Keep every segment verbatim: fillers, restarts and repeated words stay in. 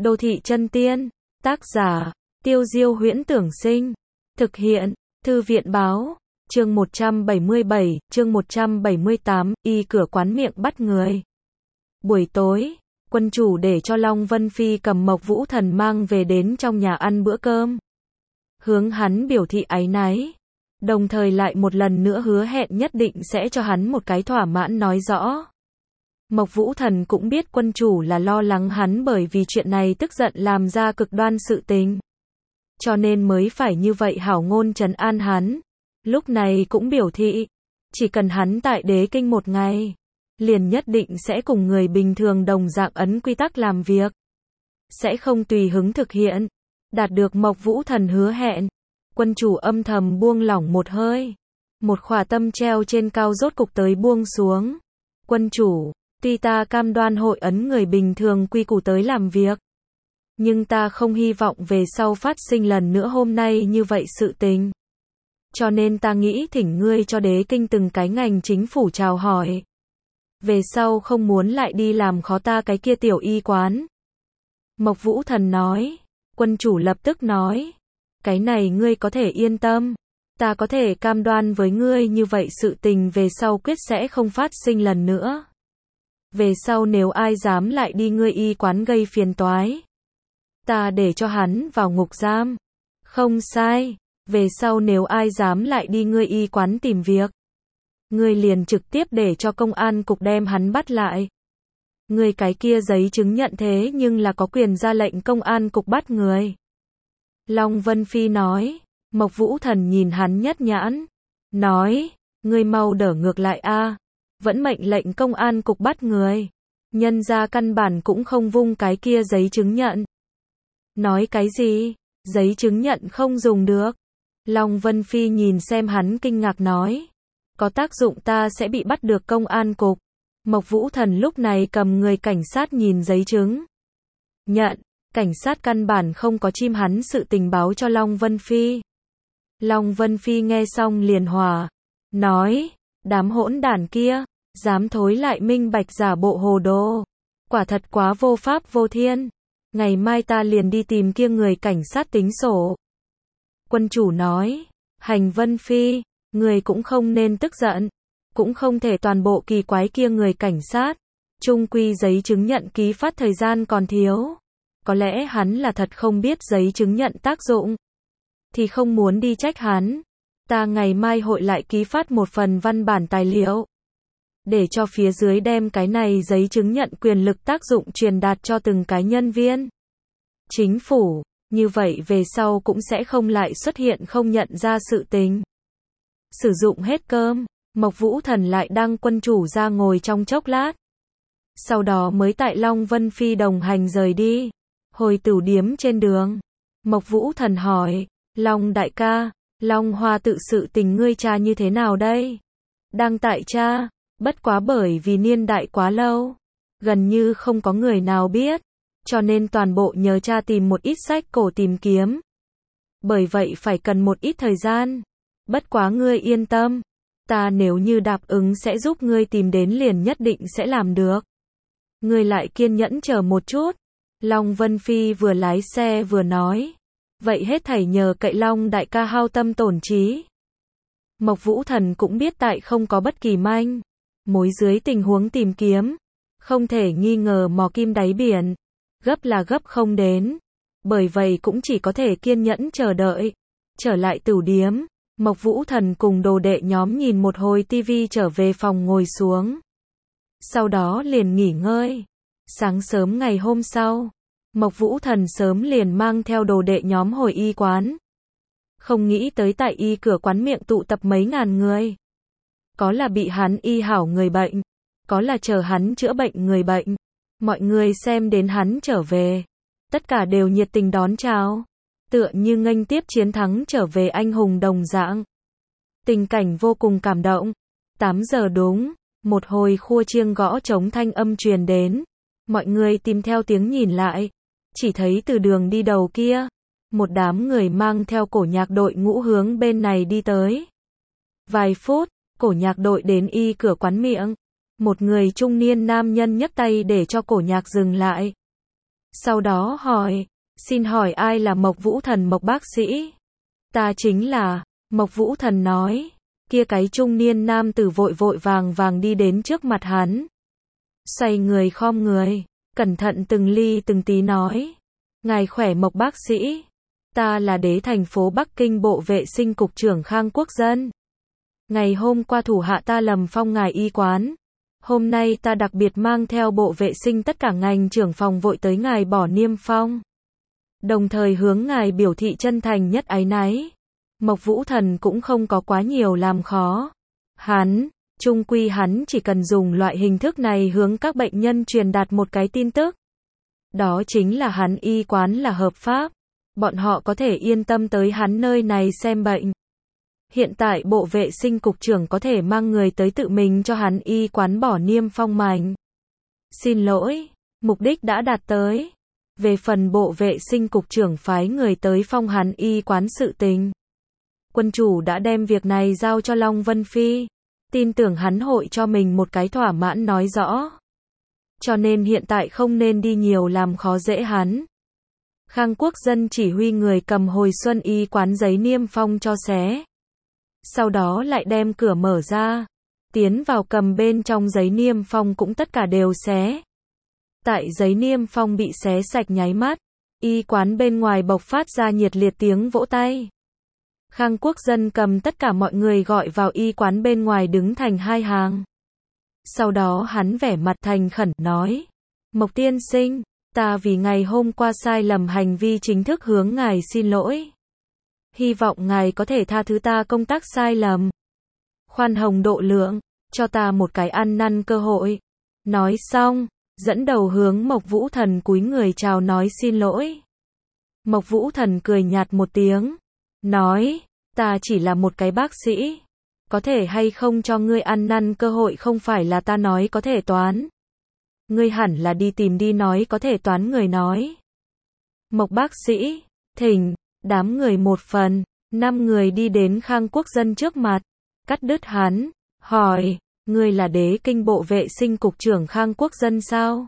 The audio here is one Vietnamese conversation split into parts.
Đô thị chân tiên, tác giả, Tiêu Diêu Huyễn Tưởng Sinh, thực hiện, Thư viện Báo, chương một trăm bảy mươi bảy, chương một trăm bảy mươi tám, y cửa quán miệng bắt người. Buổi tối, quân chủ để cho Long Vân Phi cầm Mộc Vũ Thần mang về đến trong nhà ăn bữa cơm. Hướng hắn biểu thị áy náy, đồng thời lại một lần nữa hứa hẹn nhất định sẽ cho hắn một cái thỏa mãn nói rõ. Mộc Vũ Thần cũng biết quân chủ là lo lắng hắn bởi vì chuyện này tức giận làm ra cực đoan sự tình. Cho nên mới phải như vậy hảo ngôn trấn an hắn. Lúc này cũng biểu thị, chỉ cần hắn tại đế kinh một ngày, liền nhất định sẽ cùng người bình thường đồng dạng ấn quy tắc làm việc. Sẽ không tùy hứng thực hiện. Đạt được Mộc Vũ Thần hứa hẹn, quân chủ âm thầm buông lỏng một hơi. Một khỏa tâm treo trên cao rốt cục tới buông xuống. Quân chủ, tuy ta cam đoan hội ấn người bình thường quy củ tới làm việc, nhưng ta không hy vọng về sau phát sinh lần nữa hôm nay như vậy sự tình. Cho nên ta nghĩ thỉnh ngươi cho đế kinh từng cái ngành chính phủ chào hỏi. Về sau không muốn lại đi làm khó ta cái kia tiểu y quán. Mộc Vũ Thần nói. Quân chủ lập tức nói. Cái này ngươi có thể yên tâm. Ta có thể cam đoan với ngươi như vậy sự tình về sau quyết sẽ không phát sinh lần nữa. Về sau nếu ai dám lại đi ngươi y quán gây phiền toái, ta để cho hắn vào ngục giam. Không sai. Về sau nếu ai dám lại đi ngươi y quán tìm việc, ngươi liền trực tiếp để cho công an cục đem hắn bắt lại. Ngươi cái kia giấy chứng nhận thế nhưng là có quyền ra lệnh công an cục bắt người. Long Vân Phi nói. Mộc Vũ Thần nhìn hắn nhất nhãn. Nói. Ngươi mau đỡ ngược lại a, vẫn mệnh lệnh công an cục bắt người. Nhân ra căn bản cũng không vung cái kia giấy chứng nhận. Nói cái gì? Giấy chứng nhận không dùng được. Long Vân Phi nhìn xem hắn kinh ngạc nói. Có tác dụng ta sẽ bị bắt được công an cục. Mộc Vũ Thần lúc này cầm người cảnh sát nhìn giấy chứng nhận. Cảnh sát căn bản không có chim hắn sự tình báo cho Long Vân Phi. Long Vân Phi nghe xong liền hòa. Nói. Đám hỗn đản kia. Dám thối lại minh bạch giả bộ hồ đồ. Quả thật quá vô pháp vô thiên. Ngày mai ta liền đi tìm kia người cảnh sát tính sổ. Quân chủ nói. Hành Vân Phi. Người cũng không nên tức giận. Cũng không thể toàn bộ kỳ quái kia người cảnh sát. Chung quy giấy chứng nhận ký phát thời gian còn thiếu. Có lẽ hắn là thật không biết giấy chứng nhận tác dụng. Thì không muốn đi trách hắn. Ta ngày mai hội lại ký phát một phần văn bản tài liệu. Để cho phía dưới đem cái này giấy chứng nhận quyền lực tác dụng truyền đạt cho từng cái nhân viên chính phủ. Như vậy về sau cũng sẽ không lại xuất hiện không nhận ra sự tình. Sử dụng hết cơm. Mộc Vũ Thần lại đăng quân chủ ra ngồi trong chốc lát. Sau đó mới tại Long Vân Phi đồng hành rời đi. Hồi tửu điếm trên đường. Mộc Vũ Thần hỏi. Long đại ca, Long Hoa tự sự tình ngươi tra như thế nào đây? Đang tại tra. Bất quá bởi vì niên đại quá lâu. Gần như không có người nào biết. Cho nên toàn bộ nhờ cha tìm một ít sách cổ tìm kiếm. Bởi vậy phải cần một ít thời gian. Bất quá ngươi yên tâm. Ta nếu như đáp ứng sẽ giúp ngươi tìm đến liền nhất định sẽ làm được. Ngươi lại kiên nhẫn chờ một chút. Long Vân Phi vừa lái xe vừa nói. Vậy hết thảy nhờ cậy Long đại ca hao tâm tổn trí. Mộc Vũ Thần cũng biết tại không có bất kỳ manh mối dưới tình huống tìm kiếm. Không thể nghi ngờ mò kim đáy biển. Gấp là gấp không đến. Bởi vậy cũng chỉ có thể kiên nhẫn chờ đợi. Trở lại tửu điếm. Mộc Vũ Thần cùng đồ đệ nhóm nhìn một hồi tivi trở về phòng ngồi xuống. Sau đó liền nghỉ ngơi. Sáng sớm ngày hôm sau, Mộc Vũ Thần sớm liền mang theo đồ đệ nhóm hồi y quán. Không nghĩ tới tại y cửa quán miệng tụ tập mấy ngàn người. Có là bị hắn y hảo người bệnh, có là chờ hắn chữa bệnh người bệnh. Mọi người xem đến hắn trở về, tất cả đều nhiệt tình đón chào. Tựa như nghênh tiếp chiến thắng trở về anh hùng đồng dạng. Tình cảnh vô cùng cảm động. tám giờ đúng, một hồi khua chiêng gõ trống thanh âm truyền đến. Mọi người tìm theo tiếng nhìn lại. Chỉ thấy từ đường đi đầu kia, một đám người mang theo cổ nhạc đội ngũ hướng bên này đi tới. Vài phút, cổ nhạc đội đến y cửa quán miệng. Một người trung niên nam nhân nhấc tay để cho cổ nhạc dừng lại. Sau đó hỏi, xin hỏi ai là Mộc Vũ Thần Mộc bác sĩ? Ta chính là, Mộc Vũ Thần nói. Kia cái trung niên nam tử vội vội vàng vàng đi đến trước mặt hắn. Xoay người khom người, cẩn thận từng ly từng tí nói. Ngài khỏe Mộc bác sĩ. Ta là đế thành phố Bắc Kinh Bộ Vệ sinh Cục trưởng Khang Quốc Dân. Ngày hôm qua thủ hạ ta lầm phong ngài y quán. Hôm nay ta đặc biệt mang theo bộ vệ sinh tất cả ngành trưởng phòng vội tới ngài bỏ niêm phong. Đồng thời hướng ngài biểu thị chân thành nhất áy náy. Mộc Vũ Thần cũng không có quá nhiều làm khó. Hắn, chung quy hắn chỉ cần dùng loại hình thức này hướng các bệnh nhân truyền đạt một cái tin tức. Đó chính là hắn y quán là hợp pháp. Bọn họ có thể yên tâm tới hắn nơi này xem bệnh. Hiện tại bộ vệ sinh cục trưởng có thể mang người tới tự mình cho hắn y quán bỏ niêm phong mảnh. Xin lỗi, mục đích đã đạt tới. Về phần bộ vệ sinh cục trưởng phái người tới phong hắn y quán sự tình. Quân chủ đã đem việc này giao cho Long Vân Phi. Tin tưởng hắn hội cho mình một cái thỏa mãn nói rõ. Cho nên hiện tại không nên đi nhiều làm khó dễ hắn. Khang Quốc Dân chỉ huy người cầm hồi xuân y quán giấy niêm phong cho xé. Sau đó lại đem cửa mở ra. Tiến vào cầm bên trong giấy niêm phong cũng tất cả đều xé. Tại giấy niêm phong bị xé sạch nháy mắt. Y quán bên ngoài bộc phát ra nhiệt liệt tiếng vỗ tay. Khang Quốc Dân cầm tất cả mọi người gọi vào y quán bên ngoài đứng thành hai hàng. Sau đó hắn vẻ mặt thành khẩn nói. Mộc tiên sinh, ta vì ngày hôm qua sai lầm hành vi chính thức hướng ngài xin lỗi. Hy vọng ngài có thể tha thứ ta công tác sai lầm. Khoan hồng độ lượng, cho ta một cái ăn năn cơ hội. Nói xong, dẫn đầu hướng Mộc Vũ Thần cúi người chào nói xin lỗi. Mộc Vũ Thần cười nhạt một tiếng. Nói, ta chỉ là một cái bác sĩ. Có thể hay không cho ngươi ăn năn cơ hội không phải là ta nói có thể toán. Ngươi hẳn là đi tìm đi nói có thể toán người nói. Mộc bác sĩ, thỉnh, đám người một phần, năm người đi đến Khang Quốc Dân trước mặt, cắt đứt hắn, hỏi, ngươi là đế kinh bộ vệ sinh cục trưởng Khang Quốc Dân sao?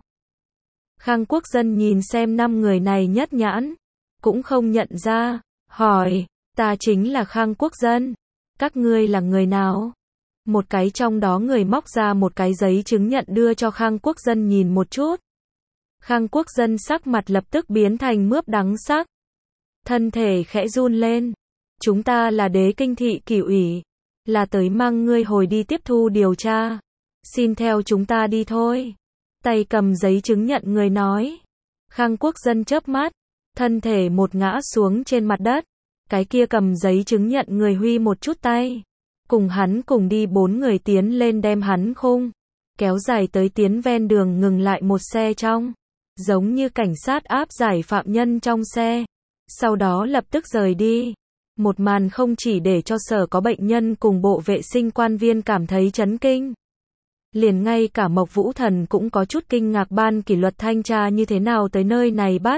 Khang Quốc Dân nhìn xem năm người này nhất nhãn, cũng không nhận ra, hỏi, ta chính là Khang Quốc Dân, các ngươi là người nào? Một cái trong đó người móc ra một cái giấy chứng nhận đưa cho Khang Quốc Dân nhìn một chút. Khang Quốc Dân sắc mặt lập tức biến thành mướp đắng sắc. Thân thể khẽ run lên. Chúng ta là đế kinh thị kỷ ủy. Là tới mang ngươi hồi đi tiếp thu điều tra. Xin theo chúng ta đi thôi. Tay cầm giấy chứng nhận người nói. Khang Quốc Dân chớp mắt. Thân thể một ngã xuống trên mặt đất. Cái kia cầm giấy chứng nhận người huy một chút tay. Cùng hắn cùng đi bốn người tiến lên đem hắn khung. Kéo dài tới tiến ven đường ngừng lại một xe trong. Giống như cảnh sát áp giải phạm nhân trong xe. Sau đó lập tức rời đi. Một màn không chỉ để cho sở có bệnh nhân cùng bộ vệ sinh quan viên cảm thấy chấn kinh. Liền ngay cả Mộc Vũ Thần cũng có chút kinh ngạc ban kỷ luật thanh tra như thế nào tới nơi này bắt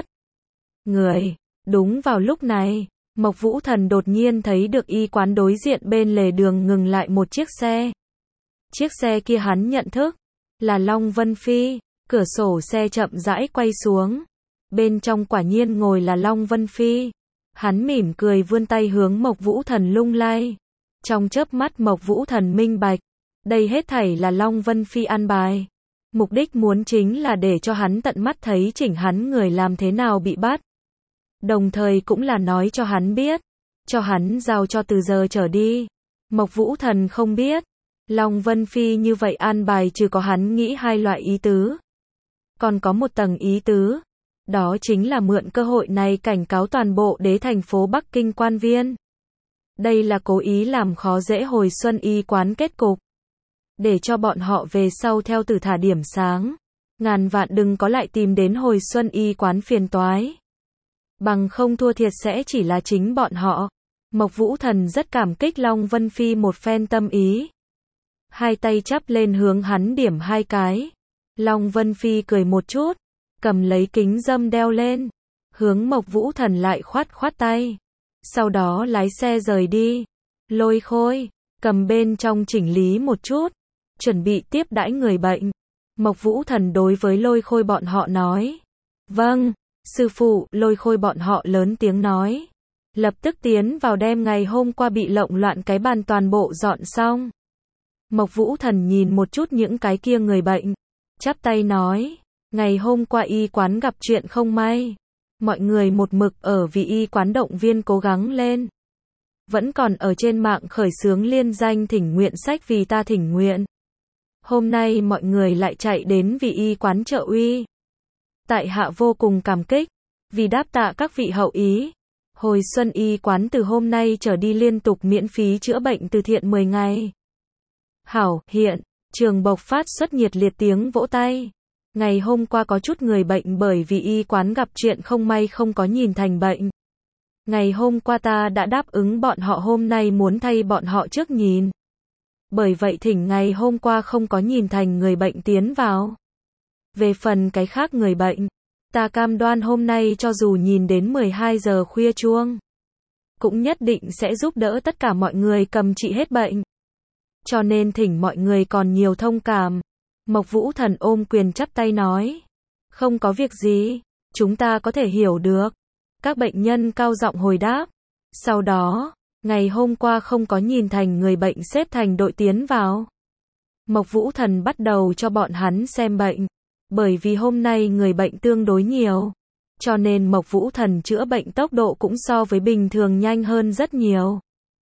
người. Đúng vào lúc này, Mộc Vũ Thần đột nhiên thấy được y quán đối diện bên lề đường ngừng lại một chiếc xe. Chiếc xe kia hắn nhận thức, là Long Vân Phi, cửa sổ xe chậm rãi quay xuống. Bên trong quả nhiên ngồi là Long Vân Phi. Hắn mỉm cười vươn tay hướng Mộc Vũ Thần lung lay. Trong chớp mắt Mộc Vũ Thần minh bạch. Đây hết thảy là Long Vân Phi an bài. Mục đích muốn chính là để cho hắn tận mắt thấy chỉnh hắn người làm thế nào bị bắt. Đồng thời cũng là nói cho hắn biết. Cho hắn giao cho từ giờ trở đi. Mộc Vũ Thần không biết. Long Vân Phi như vậy an bài trừ có hắn nghĩ hai loại ý tứ. Còn có một tầng ý tứ. Đó chính là mượn cơ hội này cảnh cáo toàn bộ đế thành phố Bắc Kinh quan viên. Đây là cố ý làm khó dễ hồi xuân y quán kết cục. Để cho bọn họ về sau theo từ thả điểm sáng. Ngàn vạn đừng có lại tìm đến hồi xuân y quán phiền toái. Bằng không thua thiệt sẽ chỉ là chính bọn họ. Mộc Vũ Thần rất cảm kích Long Vân Phi một phen tâm ý. Hai tay chắp lên hướng hắn điểm hai cái. Long Vân Phi cười một chút. Cầm lấy kính dâm đeo lên. Hướng Mộc Vũ Thần lại khoát khoát tay. Sau đó lái xe rời đi. Lôi Khôi, cầm bên trong chỉnh lý một chút. Chuẩn bị tiếp đãi người bệnh. Mộc Vũ Thần đối với Lôi Khôi bọn họ nói. Vâng, sư phụ, Lôi Khôi bọn họ lớn tiếng nói. Lập tức tiến vào đem ngày hôm qua bị lộn loạn cái bàn toàn bộ dọn xong. Mộc Vũ Thần nhìn một chút những cái kia người bệnh, chắp tay nói, ngày hôm qua y quán gặp chuyện không may. Mọi người một mực ở vì y quán động viên cố gắng lên. Vẫn còn ở trên mạng khởi xướng liên danh thỉnh nguyện sách vì ta thỉnh nguyện. Hôm nay mọi người lại chạy đến vì y quán trợ uy. Tại hạ vô cùng cảm kích, vì đáp tạ các vị hậu ý. Hồi xuân y quán từ hôm nay trở đi liên tục miễn phí chữa bệnh từ thiện mười ngày. Hảo, hiện, trường bộc phát xuất nhiệt liệt tiếng vỗ tay. Ngày hôm qua có chút người bệnh bởi vì y quán gặp chuyện không may không có nhìn thành bệnh. Ngày hôm qua ta đã đáp ứng bọn họ hôm nay muốn thay bọn họ trước nhìn. Bởi vậy thỉnh ngày hôm qua không có nhìn thành người bệnh tiến vào. Về phần cái khác người bệnh, ta cam đoan hôm nay cho dù nhìn đến mười hai giờ khuya chuông, cũng nhất định sẽ giúp đỡ tất cả mọi người cầm trị hết bệnh. Cho nên thỉnh mọi người còn nhiều thông cảm. Mộc Vũ Thần ôm quyền chắp tay nói. Không có việc gì, chúng ta có thể hiểu được. Các bệnh nhân cao giọng hồi đáp. Sau đó, ngày hôm qua không có nhìn thành người bệnh xếp thành đội tiến vào. Mộc Vũ Thần bắt đầu cho bọn hắn xem bệnh. Bởi vì hôm nay người bệnh tương đối nhiều. Cho nên Mộc Vũ Thần chữa bệnh tốc độ cũng so với bình thường nhanh hơn rất nhiều.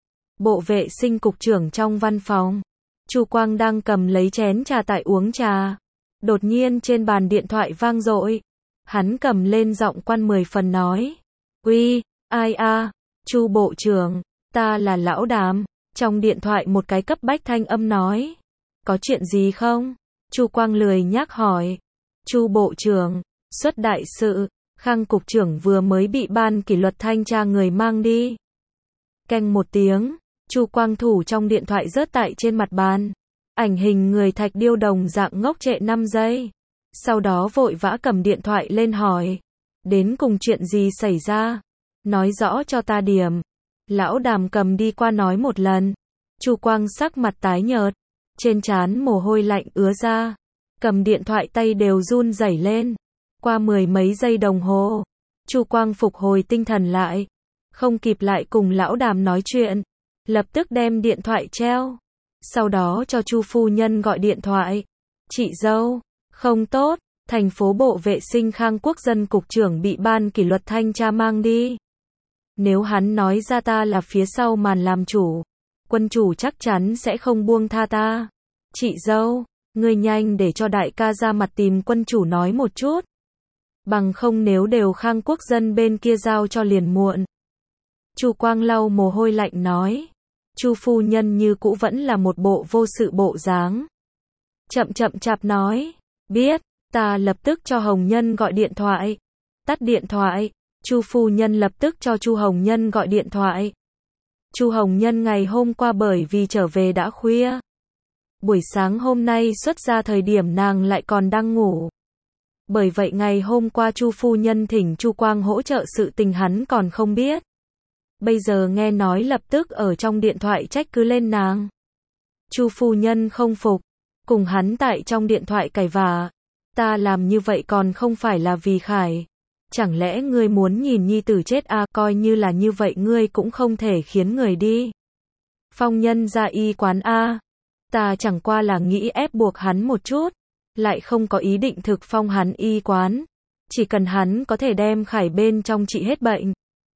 Bộ vệ sinh cục trưởng trong văn phòng. Chu Quang đang cầm lấy chén trà tại uống trà. Đột nhiên trên bàn điện thoại vang dội. Hắn cầm lên giọng quan mười phần nói. Uy, ai a, Chu bộ trưởng, ta là Lão Đàm. Trong điện thoại một cái cấp bách thanh âm nói. Có chuyện gì không? Chu Quang lười nhác hỏi. Chu bộ trưởng, xuất đại sự, Khang cục trưởng vừa mới bị ban kỷ luật thanh tra người mang đi. Canh một tiếng, Chu Quang thủ trong điện thoại rớt tại trên mặt bàn. Ảnh hình người thạch điêu đồng dạng ngốc trệ năm giây. Sau đó vội vã cầm điện thoại lên hỏi. Đến cùng chuyện gì xảy ra? Nói rõ cho ta điểm. Lão Đàm cầm đi qua nói một lần. Chu Quang sắc mặt tái nhợt. Trên trán mồ hôi lạnh ứa ra. Cầm điện thoại tay đều run rẩy lên. Qua mười mấy giây đồng hồ. Chu Quang phục hồi tinh thần lại. Không kịp lại cùng Lão Đàm nói chuyện. Lập tức đem điện thoại treo. Sau đó cho Chu phu nhân gọi điện thoại. Chị dâu, không tốt, thành phố bộ vệ sinh Khang Quốc dân cục trưởng bị ban kỷ luật thanh tra mang đi. Nếu hắn nói ra ta là phía sau màn làm chủ, quân chủ chắc chắn sẽ không buông tha ta. Chị dâu, ngươi nhanh để cho đại ca ra mặt tìm quân chủ nói một chút. Bằng không nếu đều Khang Quốc dân bên kia giao cho liền muộn. Chu Quang lau mồ hôi lạnh nói. Chu phu nhân như cũ vẫn là một bộ vô sự bộ dáng. Chậm chậm chạp nói. Biết, ta lập tức cho Hồng Nhân gọi điện thoại. Tắt điện thoại. Chu phu nhân lập tức cho Chu Hồng Nhân gọi điện thoại. Chu Hồng Nhân ngày hôm qua bởi vì trở về đã khuya. Buổi sáng hôm nay xuất ra thời điểm nàng lại còn đang ngủ. Bởi vậy ngày hôm qua Chu phu nhân thỉnh Chu Quang hỗ trợ sự tình hắn còn không biết. Bây giờ nghe nói lập tức ở trong điện thoại trách cứ lên nàng. Chu phu nhân không phục, cùng hắn tại trong điện thoại cãi vã. Ta làm như vậy còn không phải là vì Khải. Chẳng lẽ ngươi muốn nhìn nhi tử chết à, coi như là như vậy ngươi cũng không thể khiến người đi. Phong nhân ra y quán a. Ta chẳng qua là nghĩ ép buộc hắn một chút, lại không có ý định thực phong hắn y quán. Chỉ cần hắn có thể đem Khải bên trong trị hết bệnh.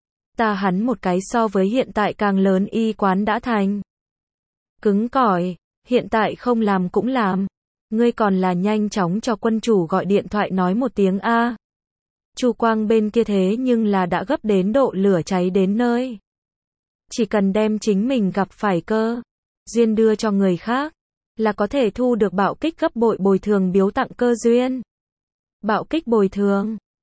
Ta hắn một cái so với hiện tại càng lớn y quán đã thành. Cứng cỏi, hiện tại không làm cũng làm. Ngươi còn là nhanh chóng cho quân chủ gọi điện thoại nói một tiếng a. Chu Quang bên kia thế nhưng là đã gấp đến độ lửa cháy đến nơi. Chỉ cần đem chính mình gặp phải cơ duyên đưa cho người khác, là có thể thu được bạo kích gấp bội bồi thường biếu tặng cơ duyên. Bạo kích bồi thường